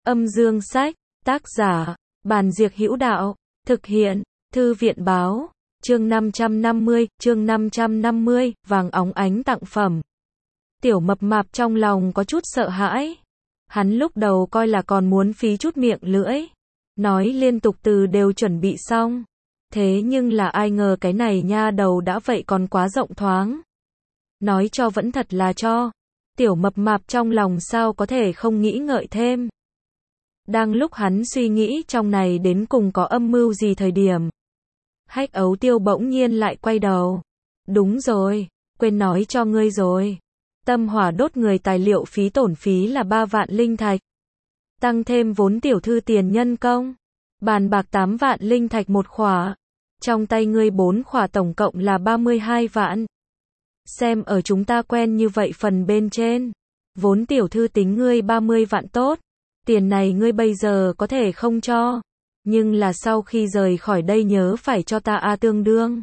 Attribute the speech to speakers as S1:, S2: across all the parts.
S1: Âm dương sách, tác giả, Bàn Diệc Hữu Đạo, thực hiện, Thư viện báo, chương 550, vàng óng ánh tặng phẩm. Tiểu mập mạp trong lòng có chút sợ hãi. Hắn lúc đầu coi là còn muốn phí chút miệng lưỡi, nói liên tục từ đều chuẩn bị xong. Thế nhưng là ai ngờ cái này nha đầu đã vậy còn quá rộng thoáng. Nói cho vẫn thật là cho. Tiểu mập mạp trong lòng sao có thể không nghĩ ngợi thêm. Đang lúc hắn suy nghĩ trong này đến cùng có âm mưu gì thời điểm. Hách Ấu Tiêu bỗng nhiên lại quay đầu. Đúng rồi, quên nói cho ngươi rồi. Tâm hỏa đốt người tài liệu phí tổn phí là 3 vạn linh thạch. Tăng thêm vốn tiểu thư tiền nhân công. Bàn bạc 8 vạn linh thạch một khỏa. Trong tay ngươi 4 khỏa tổng cộng là 32 vạn. Xem ở chúng ta quen như vậy phần bên trên. Vốn tiểu thư tính ngươi 30 vạn tốt. Tiền này ngươi bây giờ có thể không cho. Nhưng là sau khi rời khỏi đây nhớ phải cho ta tương đương.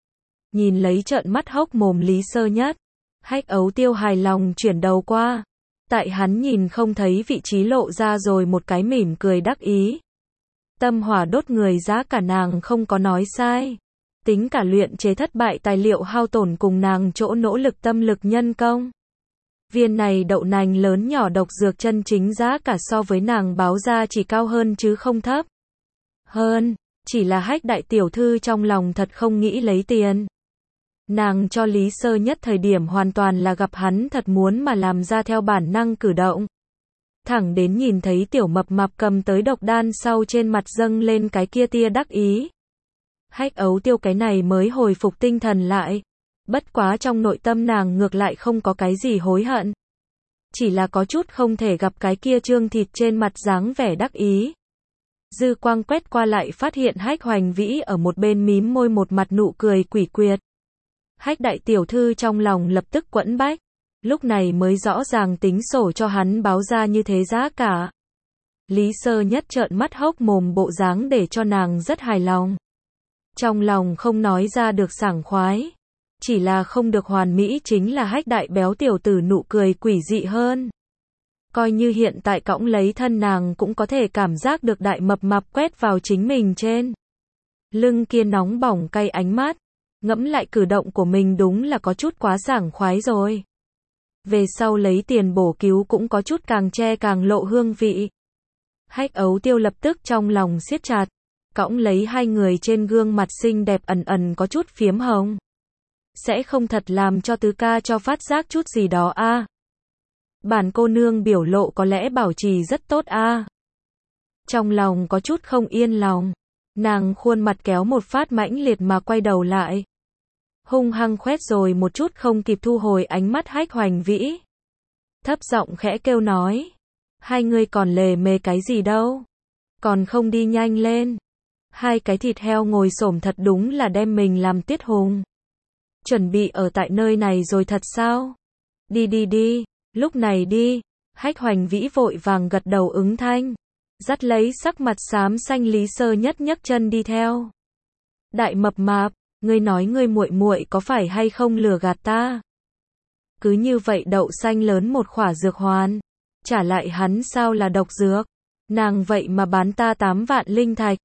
S1: Nhìn lấy trợn mắt hốc mồm Lý Sơ Nhất. Hách Ấu Tiêu hài lòng chuyển đầu qua. Tại hắn nhìn không thấy vị trí lộ ra rồi một cái mỉm cười đắc ý. Tâm hỏa đốt người giá cả nàng không có nói sai. Tính cả luyện chế thất bại tài liệu hao tổn cùng nàng chỗ nỗ lực tâm lực nhân công. Viên này đậu nành lớn nhỏ độc dược chân chính giá cả so với nàng báo ra chỉ cao hơn chứ không thấp. Hơn, chỉ là Hách đại tiểu thư trong lòng thật không nghĩ lấy tiền. Nàng cho Lý Sơ Nhất thời điểm hoàn toàn là gặp hắn thật muốn mà làm ra theo bản năng cử động. Thẳng đến nhìn thấy tiểu mập mạp cầm tới độc đan sau trên mặt dâng lên cái kia tia đắc ý. Hách Ấu Tiêu cái này mới hồi phục tinh thần lại. Bất quá trong nội tâm nàng ngược lại không có cái gì hối hận. Chỉ là có chút không thể gặp cái kia trương thịt trên mặt dáng vẻ đắc ý. Dư quang quét qua lại phát hiện Hách Hoành Vĩ ở một bên mím môi một mặt nụ cười quỷ quyệt. Hách đại tiểu thư trong lòng lập tức quẫn bách. Lúc này mới rõ ràng tính sổ cho hắn báo ra như thế giá cả. Lý Sơ Nhất trợn mắt hốc mồm bộ dáng để cho nàng rất hài lòng. Trong lòng không nói ra được sảng khoái. Chỉ là không được hoàn mỹ chính là Hách đại béo tiểu tử nụ cười quỷ dị hơn. Coi như hiện tại cõng lấy thân nàng cũng có thể cảm giác được đại mập mạp quét vào chính mình trên. Lưng kia nóng bỏng cay ánh mắt. Ngẫm lại cử động của mình đúng là có chút quá sảng khoái rồi. Về sau lấy tiền bổ cứu cũng có chút càng che càng lộ hương vị. Hách Ấu Tiêu lập tức trong lòng siết chặt. Cõng lấy hai người trên gương mặt xinh đẹp ẩn ẩn có chút phiếm hồng. Sẽ không thật làm cho tứ ca cho phát giác chút gì đó Bản cô nương biểu lộ có lẽ bảo trì rất tốt Trong lòng có chút không yên lòng. Nàng khuôn mặt kéo một phát mãnh liệt mà quay đầu lại. Hung hăng khoét rồi một chút không kịp thu hồi ánh mắt Hách Hoành Vĩ. Thấp giọng khẽ kêu nói. Hai người còn lề mề cái gì đâu. Còn không đi nhanh lên. Hai cái thịt heo ngồi xổm thật đúng là đem mình làm tiết hùng. Chuẩn bị ở tại nơi này rồi thật sao? Đi, lúc này đi. Hách Hoành Vĩ vội vàng gật đầu ứng thanh. Dắt lấy sắc mặt xám xanh Lý Sơ Nhất nhấc chân đi theo. Đại mập mạp, ngươi nói ngươi muội muội có phải hay không lừa gạt ta? Cứ như vậy đậu xanh lớn một khỏa dược hoàn. Trả lại hắn sao là độc dược? Nàng vậy mà bán ta 8 vạn linh thạch.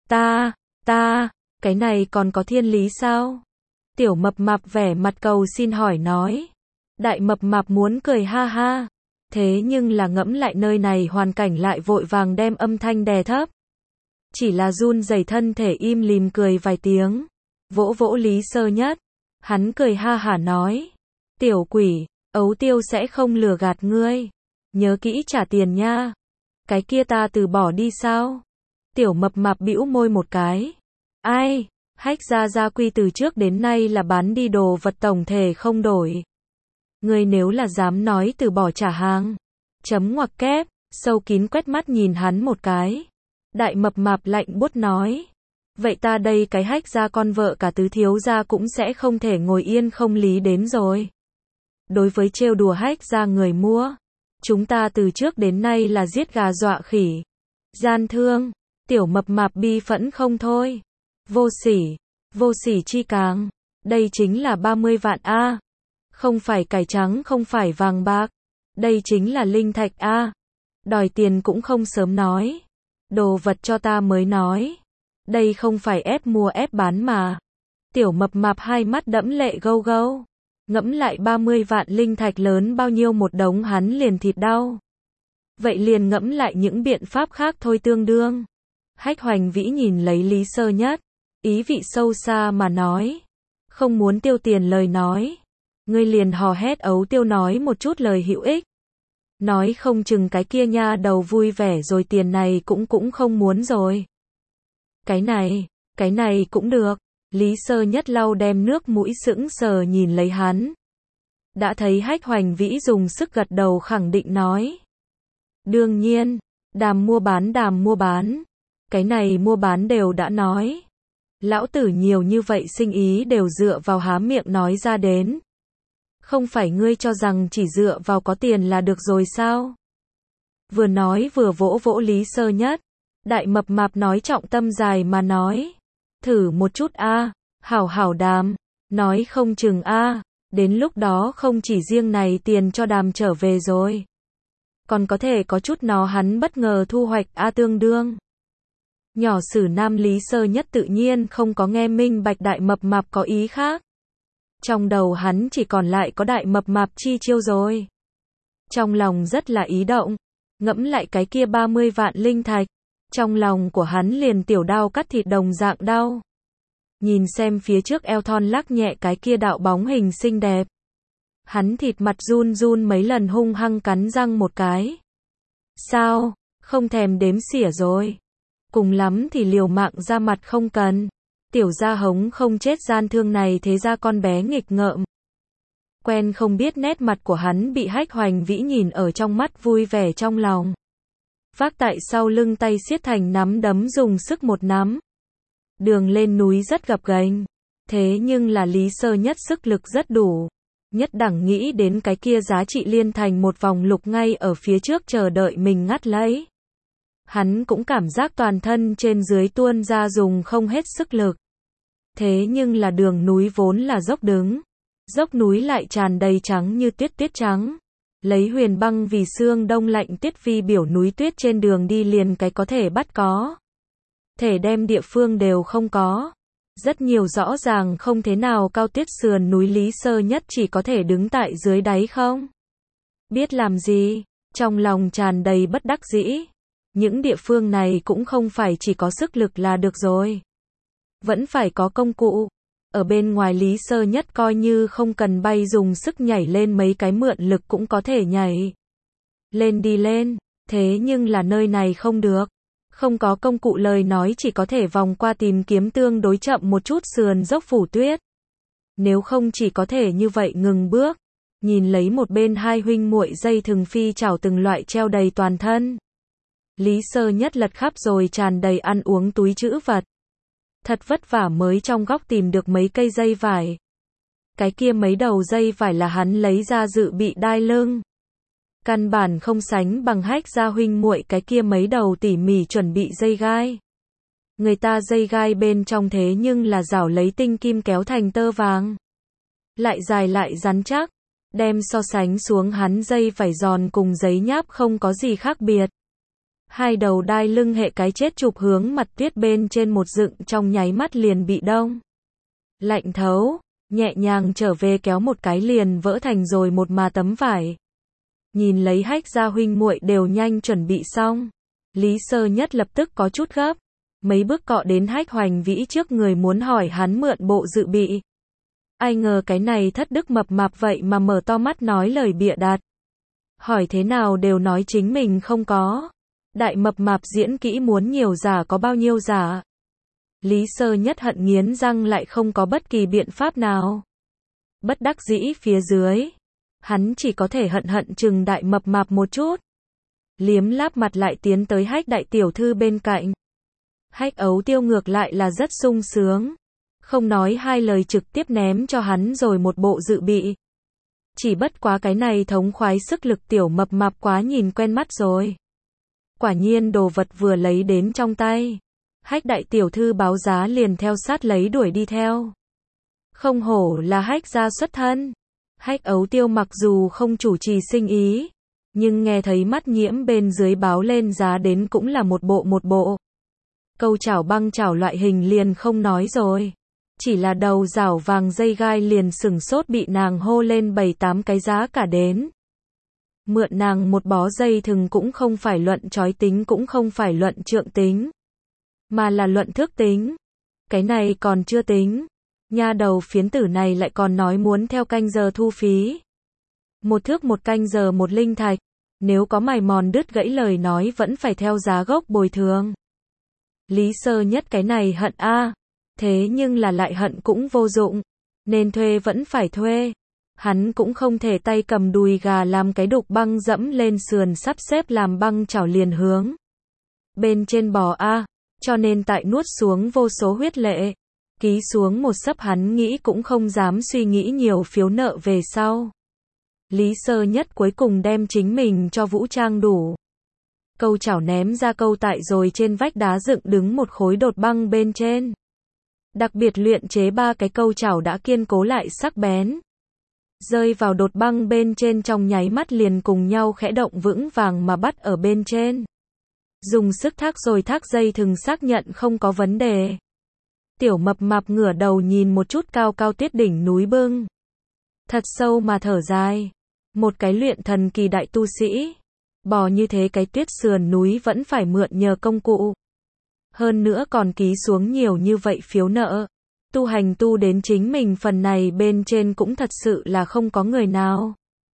S1: Ta, cái này còn có thiên lý sao? Tiểu mập mạp vẻ mặt cầu xin hỏi nói. Đại mập mạp muốn cười ha ha. Thế nhưng là ngẫm lại nơi này hoàn cảnh lại vội vàng đem âm thanh đè thấp. Chỉ là run rẩy thân thể im lìm cười vài tiếng. Vỗ vỗ Lý Sơ Nhất. Hắn cười ha hả nói. Tiểu quỷ, Ấu Tiêu sẽ không lừa gạt ngươi. Nhớ kỹ trả tiền nha. Cái kia ta từ bỏ đi sao? Tiểu mập mạp bĩu môi một cái. Ai? Hách gia quy từ trước đến nay là bán đi đồ vật tổng thể không đổi. Ngươi nếu là dám nói từ bỏ trả hàng. Chấm ngoặc kép, sâu kín quét mắt nhìn hắn một cái. Đại mập mạp lạnh buốt nói. Vậy ta đây cái Hách gia con vợ cả tứ thiếu gia cũng sẽ không thể ngồi yên không lý đến rồi. Đối với trêu đùa Hách gia người mua. Chúng ta từ trước đến nay là giết gà dọa khỉ. Gian thương, tiểu mập mạp bi phẫn không thôi. Vô sỉ chi càng. Đây chính là 30 vạn Không phải cải trắng không phải vàng bạc. Đây chính là linh thạch Đòi tiền cũng không sớm nói. Đồ vật cho ta mới nói. Đây không phải ép mua ép bán mà. Tiểu mập mạp hai mắt đẫm lệ gâu gâu. Ngẫm lại 30 vạn linh thạch lớn bao nhiêu một đống hắn liền thịt đau. Vậy liền ngẫm lại những biện pháp khác thôi tương đương. Hách Hoành Vĩ nhìn lấy Lý Sơ Nhất, ý vị sâu xa mà nói. Không muốn tiêu tiền lời nói. Ngươi liền hò hét ấu tiêu nói một chút lời hữu ích. Nói không chừng cái kia nha đầu vui vẻ rồi tiền này cũng không muốn rồi. Cái này cũng được. Lý Sơ Nhất lau đem nước mũi sững sờ nhìn lấy hắn. Đã thấy Hách Hoành Vĩ dùng sức gật đầu khẳng định nói. Đương nhiên, đàm mua bán. Cái này mua bán đều đã nói. Lão tử nhiều như vậy sinh ý đều dựa vào há miệng nói ra đến. Không phải ngươi cho rằng chỉ dựa vào có tiền là được rồi sao? Vừa nói vừa vỗ vỗ Lý Sơ Nhất. Đại mập mạp nói trọng tâm dài mà nói. Thử một chút a, hảo đàm. Nói không chừng a, đến lúc đó không chỉ riêng này tiền cho đàm trở về rồi. Còn có thể có chút nó hắn bất ngờ thu hoạch a tương đương. Nhỏ sử nam Lý Sơ Nhất tự nhiên không có nghe minh bạch đại mập mạp có ý khác. Trong đầu hắn chỉ còn lại có đại mập mạp chi chiêu rồi. Trong lòng rất là ý động, ngẫm lại cái kia 30 vạn linh thạch. Trong lòng của hắn liền tiểu đao cắt thịt đồng dạng đau. Nhìn xem phía trước eo thon lắc nhẹ cái kia đạo bóng hình xinh đẹp. Hắn thịt mặt run run mấy lần hung hăng cắn răng một cái. Sao, không thèm đếm xỉa rồi. Cùng lắm thì liều mạng ra mặt không cần. Tiểu gia hống không chết gian thương này thế ra con bé nghịch ngợm. Quen không biết nét mặt của hắn bị Hách Hoành Vĩ nhìn ở trong mắt vui vẻ trong lòng. Vác tại sau lưng tay siết thành nắm đấm dùng sức một nắm. Đường lên núi rất gập ghềnh. Thế nhưng là Lý Sơ Nhất sức lực rất đủ. Nhất đẳng nghĩ đến cái kia giá trị liên thành một vòng lục ngay ở phía trước chờ đợi mình ngắt lấy. Hắn cũng cảm giác toàn thân trên dưới tuôn ra dùng không hết sức lực. Thế nhưng là đường núi vốn là dốc đứng. Dốc núi lại tràn đầy trắng như tuyết trắng. Lấy huyền băng vì xương đông lạnh tuyết vi biểu núi tuyết trên đường đi liền cái có thể bắt có. Thể đem địa phương đều không có. Rất nhiều rõ ràng không thế nào cao tuyết sườn núi Lý Sơ Nhất chỉ có thể đứng tại dưới đáy không. Biết làm gì, trong lòng tràn đầy bất đắc dĩ. Những địa phương này cũng không phải chỉ có sức lực là được rồi. Vẫn phải có công cụ. Ở bên ngoài Lý Sơ Nhất coi như không cần bay dùng sức nhảy lên mấy cái mượn lực cũng có thể nhảy. Lên đi lên, thế nhưng là nơi này không được. Không có công cụ lời nói chỉ có thể vòng qua tìm kiếm tương đối chậm một chút sườn dốc phủ tuyết. Nếu không chỉ có thể như vậy ngừng bước. Nhìn lấy một bên hai huynh muội dây thừng phi chảo từng loại treo đầy toàn thân. Lý Sơ Nhất lật khắp rồi tràn đầy ăn uống túi trữ vật. Thật vất vả mới trong góc tìm được mấy cây dây vải. Cái kia mấy đầu dây vải là hắn lấy ra dự bị đai lưng. Căn bản không sánh bằng Hách gia huynh muội cái kia mấy đầu tỉ mỉ chuẩn bị dây gai. Người ta dây gai bên trong thế nhưng là rảo lấy tinh kim kéo thành tơ vàng. Lại dài lại rắn chắc. Đem so sánh xuống hắn dây vải giòn cùng giấy nháp không có gì khác biệt. Hai đầu đai lưng hệ cái chết chụp hướng mặt tuyết bên trên một dựng trong nháy mắt liền bị đông. Lạnh thấu, nhẹ nhàng trở về kéo một cái liền vỡ thành rồi một mà tấm vải. Nhìn lấy Hách gia huynh muội đều nhanh chuẩn bị xong. Lý Sơ Nhất lập tức có chút gấp. Mấy bước cọ đến Hách Hoành Vĩ trước người muốn hỏi hắn mượn bộ dự bị. Ai ngờ cái này thất đức mập mạp vậy mà mở to mắt nói lời bịa đặt. Hỏi thế nào đều nói chính mình không có. Đại mập mạp diễn kỹ muốn nhiều giả có bao nhiêu giả. Lý Sơ Nhất hận nghiến răng lại không có bất kỳ biện pháp nào. Bất đắc dĩ phía dưới. Hắn chỉ có thể hận chừng đại mập mạp một chút. Liếm láp mặt lại tiến tới Hách đại tiểu thư bên cạnh. Hách ấu tiêu ngược lại là rất sung sướng. Không nói hai lời trực tiếp ném cho hắn rồi một bộ dự bị. Chỉ bất quá cái này thống khoái sức lực tiểu mập mạp quá nhìn quen mắt rồi. Quả nhiên đồ vật vừa lấy đến trong tay. Hách đại tiểu thư báo giá liền theo sát lấy đuổi đi theo. Không hổ là Hách gia xuất thân. Hách ấu tiêu mặc dù không chủ trì sinh ý. Nhưng nghe thấy mắt Nhiễm bên dưới báo lên giá đến cũng là một bộ. Câu chảo băng chảo loại hình liền không nói rồi. Chỉ là đầu rảo vàng dây gai liền sửng sốt bị nàng hô lên 7-8 cái giá cả đến. Mượn nàng một bó dây thừng cũng không phải luận chói tính cũng không phải luận trượng tính, mà là luận thước tính. Cái này còn chưa tính. Nha đầu phiến tử này lại còn nói muốn theo canh giờ thu phí. Một thước một canh giờ một linh thạch. Nếu có mài mòn đứt gãy lời nói vẫn phải theo giá gốc bồi thường. Lý Sơ Nhất cái này hận a, thế nhưng là lại hận cũng vô dụng. Nên thuê vẫn phải thuê. Hắn cũng không thể tay cầm đùi gà làm cái đục băng dẫm lên sườn sắp xếp làm băng chảo liền hướng bên trên bò a, cho nên tại nuốt xuống vô số huyết lệ, ký xuống một sấp hắn nghĩ cũng không dám suy nghĩ nhiều phiếu nợ về sau. Lý Sơ Nhất cuối cùng đem chính mình cho vũ trang đủ. Câu chảo ném ra câu tại rồi trên vách đá dựng đứng một khối đột băng bên trên. Đặc biệt luyện chế 3 cái câu chảo đã kiên cố lại sắc bén. Rơi vào đột băng bên trên trong nháy mắt liền cùng nhau khẽ động vững vàng mà bắt ở bên trên. Dùng sức thác rồi thác dây thừng xác nhận không có vấn đề. Tiểu Mập Mạp ngửa đầu nhìn một chút cao cao tuyết đỉnh núi bưng. Thật sâu mà thở dài. Một cái luyện thần kỳ đại tu sĩ. Bò như thế cái tuyết sườn núi vẫn phải mượn nhờ công cụ. Hơn nữa còn ký xuống nhiều như vậy phiếu nợ. Tu hành tu đến chính mình phần này bên trên cũng thật sự là không có người nào.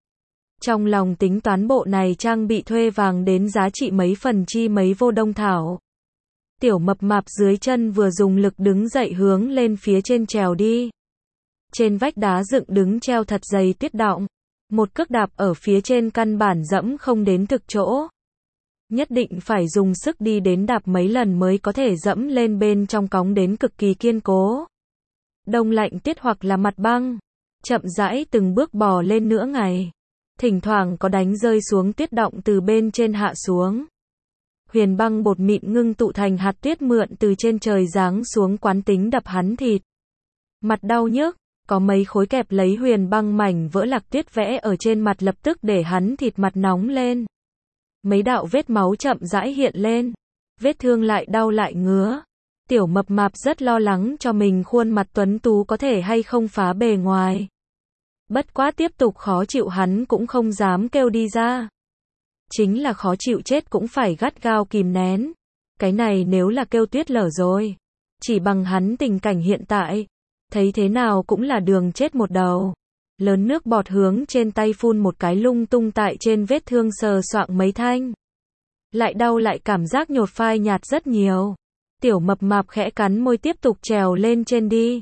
S1: Trong lòng tính toán bộ này trang bị thuê vàng đến giá trị mấy phần chi mấy vô đông thảo. Tiểu Mập Mạp dưới chân vừa dùng lực đứng dậy hướng lên phía trên trèo đi. Trên vách đá dựng đứng treo thật dày tuyết đọng. Một cước đạp ở phía trên căn bản dẫm không đến thực chỗ. Nhất định phải dùng sức đi đến đạp mấy lần mới có thể dẫm lên bên trong cóng đến cực kỳ kiên cố. Đông lạnh tiết hoặc là mặt băng. Chậm rãi từng bước bò lên nửa ngày. Thỉnh thoảng có đánh rơi xuống tuyết đọng từ bên trên hạ xuống. Huyền băng bột mịn ngưng tụ thành hạt tuyết mượn từ trên trời giáng xuống quán tính đập hắn thịt. Mặt đau nhức, có mấy khối kẹp lấy huyền băng mảnh vỡ lạc tuyết vẽ ở trên mặt lập tức để hắn thịt mặt nóng lên. Mấy đạo vết máu chậm rãi hiện lên. Vết thương lại đau lại ngứa. Tiểu Mập Mạp rất lo lắng cho mình khuôn mặt tuấn tú có thể hay không phá bề ngoài. Bất quá tiếp tục khó chịu hắn cũng không dám kêu đi ra. Chính là khó chịu chết cũng phải gắt gao kìm nén. Cái này nếu là kêu tuyết lở rồi. Chỉ bằng hắn tình cảnh hiện tại. Thấy thế nào cũng là đường chết một đầu. Lớn nước bọt hướng trên tay phun một cái lung tung tại trên vết thương sờ soạng mấy thanh. Lại đau lại cảm giác nhột phai nhạt rất nhiều. Tiểu Mập Mạp khẽ cắn môi tiếp tục trèo lên trên đi.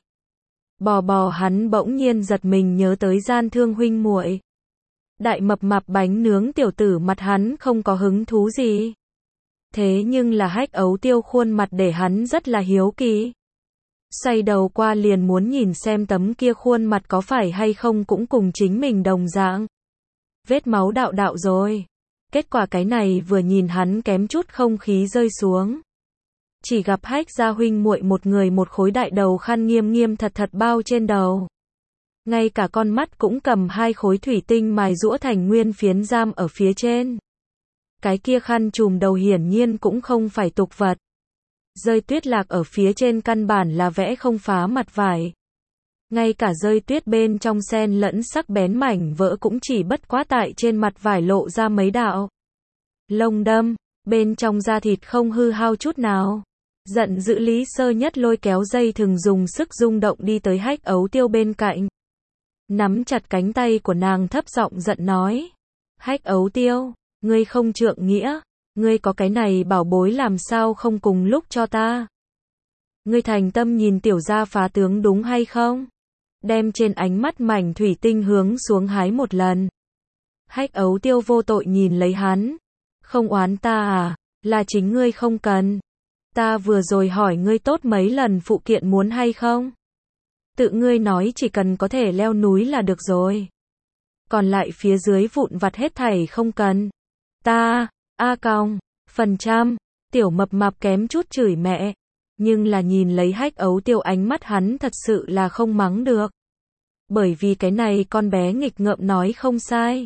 S1: Bò hắn bỗng nhiên giật mình nhớ tới Gian Thương huynh muội. Đại Mập Mạp bánh nướng tiểu tử mặt hắn không có hứng thú gì. Thế nhưng là Hách Ấu Tiêu khuôn mặt để hắn rất là hiếu kỳ. Xoay đầu qua liền muốn nhìn xem tấm kia khuôn mặt có phải hay không cũng cùng chính mình đồng dạng. Vết máu đạo đạo rồi. Kết quả cái này vừa nhìn hắn kém chút không khí rơi xuống. Chỉ gặp Hách gia huynh muội một người một khối đại đầu khăn nghiêm nghiêm thật thật bao trên đầu. Ngay cả con mắt cũng cầm 2 khối thủy tinh mài giũa thành nguyên phiến giam ở phía trên. Cái kia khăn trùm đầu hiển nhiên cũng không phải tục vật. Rơi tuyết lạc ở phía trên căn bản là vẽ không phá mặt vải. Ngay cả rơi tuyết bên trong xen lẫn sắc bén mảnh vỡ cũng chỉ bất quá tại trên mặt vải lộ ra mấy đạo lông đâm, bên trong da thịt không hư hao chút nào. Giận dữ Lý Sơ Nhất lôi kéo dây thừng dùng sức rung động đi tới Hách Ấu Tiêu bên cạnh. Nắm chặt cánh tay của nàng thấp giọng giận nói. Hách Ấu Tiêu, ngươi không trượng nghĩa, ngươi có cái này bảo bối làm sao không cùng lúc cho ta. Ngươi thành tâm nhìn tiểu gia phá tướng đúng hay không? Đem trên ánh mắt mảnh thủy tinh hướng xuống hái một lần. Hách Ấu Tiêu vô tội nhìn lấy hắn. Không oán ta à, là chính ngươi không cần. Ta vừa rồi hỏi ngươi tốt mấy lần phụ kiện muốn hay không? Tự ngươi nói chỉ cần có thể leo núi là được rồi. Còn lại phía dưới vụn vặt hết thảy không cần. Ta, còng, phần trăm, Tiểu Mập Mạp kém chút chửi mẹ. Nhưng là nhìn lấy Hách Ấu Tiêu ánh mắt hắn thật sự là không mắng được. Bởi vì cái này con bé nghịch ngợm nói không sai.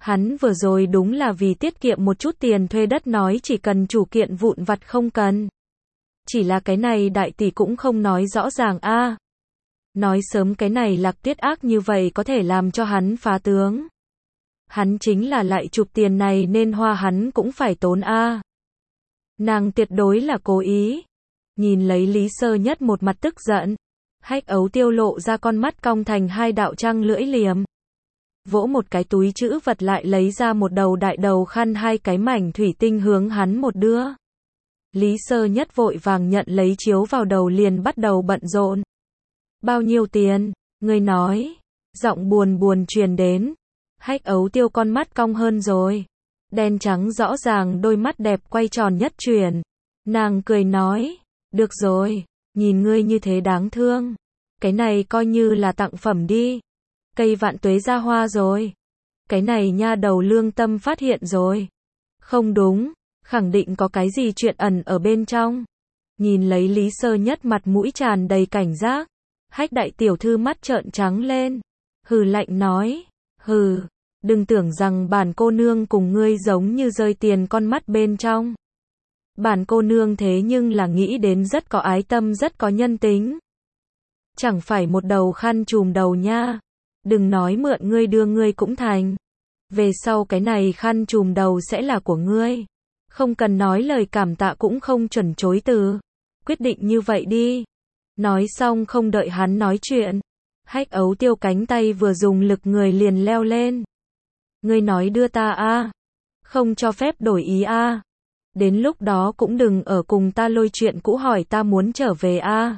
S1: Hắn vừa rồi đúng là vì tiết kiệm một chút tiền thuê đất nói chỉ cần chủ kiện vụn vặt không cần. Chỉ là cái này đại tỷ cũng không nói rõ ràng a. Nói sớm cái này Lạc Tuyết ác như vậy có thể làm cho hắn phá tướng. Hắn chính là lại chụp tiền này nên hoa hắn cũng phải tốn a. Nàng tuyệt đối là cố ý. Nhìn lấy Lý Sơ Nhất một mặt tức giận. Hách Ấu Tiêu lộ ra con mắt cong thành hai đạo trăng lưỡi liềm. Vỗ một cái túi trữ vật lại lấy ra một đầu đại đầu khăn hai cái mảnh thủy tinh hướng hắn một đưa. Lý Sơ Nhất vội vàng nhận lấy chiếu vào đầu liền bắt đầu bận rộn. Bao nhiêu tiền? Ngươi nói. Giọng buồn buồn truyền đến. Hách Ấu Tiêu con mắt cong hơn rồi. Đen trắng rõ ràng đôi mắt đẹp quay tròn nhất chuyển. Nàng cười nói. Được rồi. Nhìn ngươi như thế đáng thương. Cái này coi như là tặng phẩm đi. Cây vạn tuế ra hoa rồi. Cái này nha đầu lương tâm phát hiện rồi. Không đúng. Khẳng định có cái gì chuyện ẩn ở bên trong. Nhìn lấy Lý Sơ Nhất mặt mũi tràn đầy cảnh giác. Hách đại tiểu thư mắt trợn trắng lên. Hừ lạnh nói. Hừ. Đừng tưởng rằng bản cô nương cùng ngươi giống như rơi tiền con mắt bên trong. Bản cô nương thế nhưng là nghĩ đến rất có ái tâm rất có nhân tính. Chẳng phải một đầu khăn trùm đầu nha. Đừng nói mượn ngươi đưa ngươi cũng thành. Về sau cái này khăn trùm đầu sẽ là của ngươi. Không cần nói lời cảm tạ cũng không chuẩn chối từ. Quyết định như vậy đi. Nói xong không đợi hắn nói chuyện. Hách Ấu Tiêu cánh tay vừa dùng lực người liền leo lên. Ngươi nói đưa ta a, không cho phép đổi ý a. Đến lúc đó cũng đừng ở cùng ta lôi chuyện cũ hỏi ta muốn trở về a.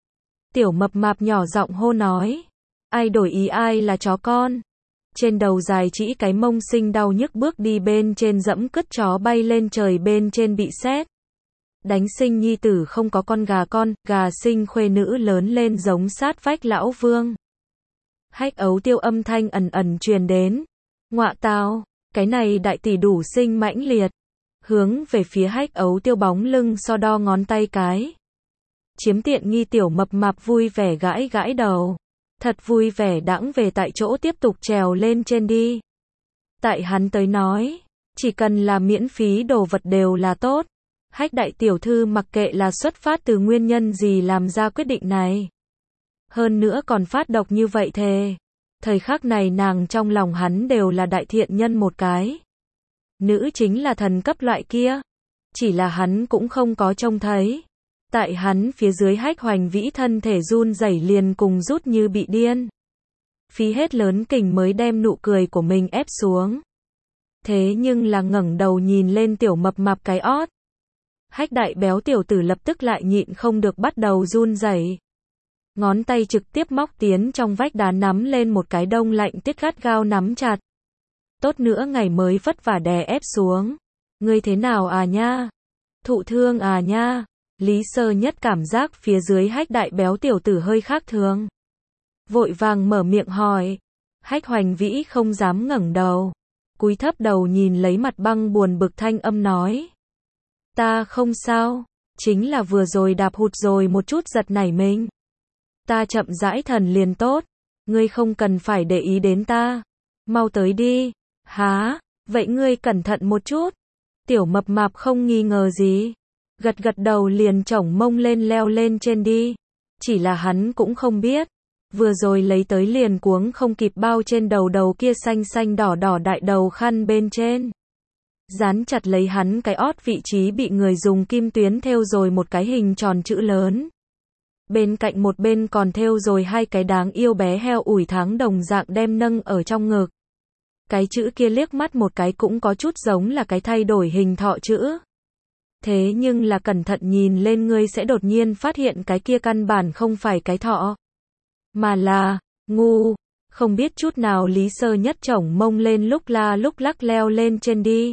S1: Tiểu mập mạp nhỏ giọng hô nói. Ai đổi ý ai là chó con. Trên đầu dài chỉ cái mông sinh đau nhức bước đi bên trên dẫm cứt chó bay lên trời bên trên bị sét. Đánh sinh nhi tử không có con, gà sinh khuê nữ lớn lên giống sát vách lão vương. Hách Ấu Tiêu âm thanh ẩn ẩn truyền đến. Ngọa tào, cái này đại tỷ đủ sinh mãnh liệt. Hướng về phía Hách Ấu Tiêu bóng lưng so đo ngón tay cái. Chiếm tiện nghi tiểu mập mạp vui vẻ gãi gãi đầu. Thật vui vẻ đãng về tại chỗ tiếp tục trèo lên trên đi. Tại hắn tới nói, chỉ cần là miễn phí đồ vật đều là tốt. Hách đại tiểu thư mặc kệ là xuất phát từ nguyên nhân gì làm ra quyết định này. Hơn nữa còn phát độc như vậy thề. Thời khắc này nàng trong lòng hắn đều là đại thiện nhân một cái. Nữ chính là thần cấp loại kia. Chỉ là hắn cũng không có trông thấy. Tại hắn phía dưới Hách Hoành Vĩ thân thể run rẩy liền cùng rút như bị điên. Phí hết lớn kình mới đem nụ cười của mình ép xuống. Thế nhưng là ngẩng đầu nhìn lên tiểu mập mạp cái ót. Hách đại béo tiểu tử lập tức lại nhịn không được bắt đầu run rẩy. Ngón tay trực tiếp móc tiến trong vách đá nắm lên một cái đông lạnh tiết gắt gao nắm chặt. Tốt nữa ngày mới vất vả đè ép xuống. Ngươi thế nào à nha? Thụ thương à nha? Lý Sơ Nhất cảm giác phía dưới Hách đại béo tiểu tử hơi khác thường. Vội vàng mở miệng hỏi. Hách Hoành Vĩ không dám ngẩng đầu. Cúi thấp đầu nhìn lấy mặt băng buồn bực thanh âm nói. Ta không sao. Chính là vừa rồi đạp hụt rồi một chút giật nảy mình. Ta chậm rãi thần liền tốt. Ngươi không cần phải để ý đến ta. Mau tới đi. Há, vậy ngươi cẩn thận một chút. Tiểu mập mạp không nghi ngờ gì. Gật gật đầu liền chổng mông lên leo lên trên đi. Chỉ là hắn cũng không biết. Vừa rồi lấy tới liền cuống không kịp bao trên đầu kia xanh xanh đỏ đỏ đại đầu khăn bên trên. Dán chặt lấy hắn cái ót vị trí bị người dùng kim tuyến thêu rồi một cái hình tròn chữ lớn. Bên cạnh một bên còn thêu rồi hai cái đáng yêu bé heo ủi tháng đồng dạng đem nâng ở trong ngực. Cái chữ kia liếc mắt một cái cũng có chút giống là cái thay đổi hình thọ chữ. Thế nhưng là cẩn thận nhìn lên ngươi sẽ đột nhiên phát hiện cái kia căn bản không phải cái thọ. Mà là, ngu, không biết chút nào Lý Sơ Nhất chổng mông lên lúc la lúc lắc leo lên trên đi.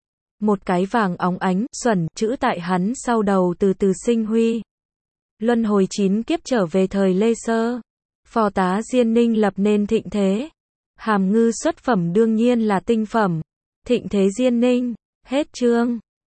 S1: Một cái vàng óng ánh, xuẩn, chữ tại hắn sau đầu từ từ sinh huy. Luân hồi 9 kiếp trở về thời Lê Sơ. Phò tá Diên Ninh lập nên thịnh thế. Hàm ngư xuất phẩm đương nhiên là tinh phẩm. Thịnh thế Diên Ninh. Hết chương.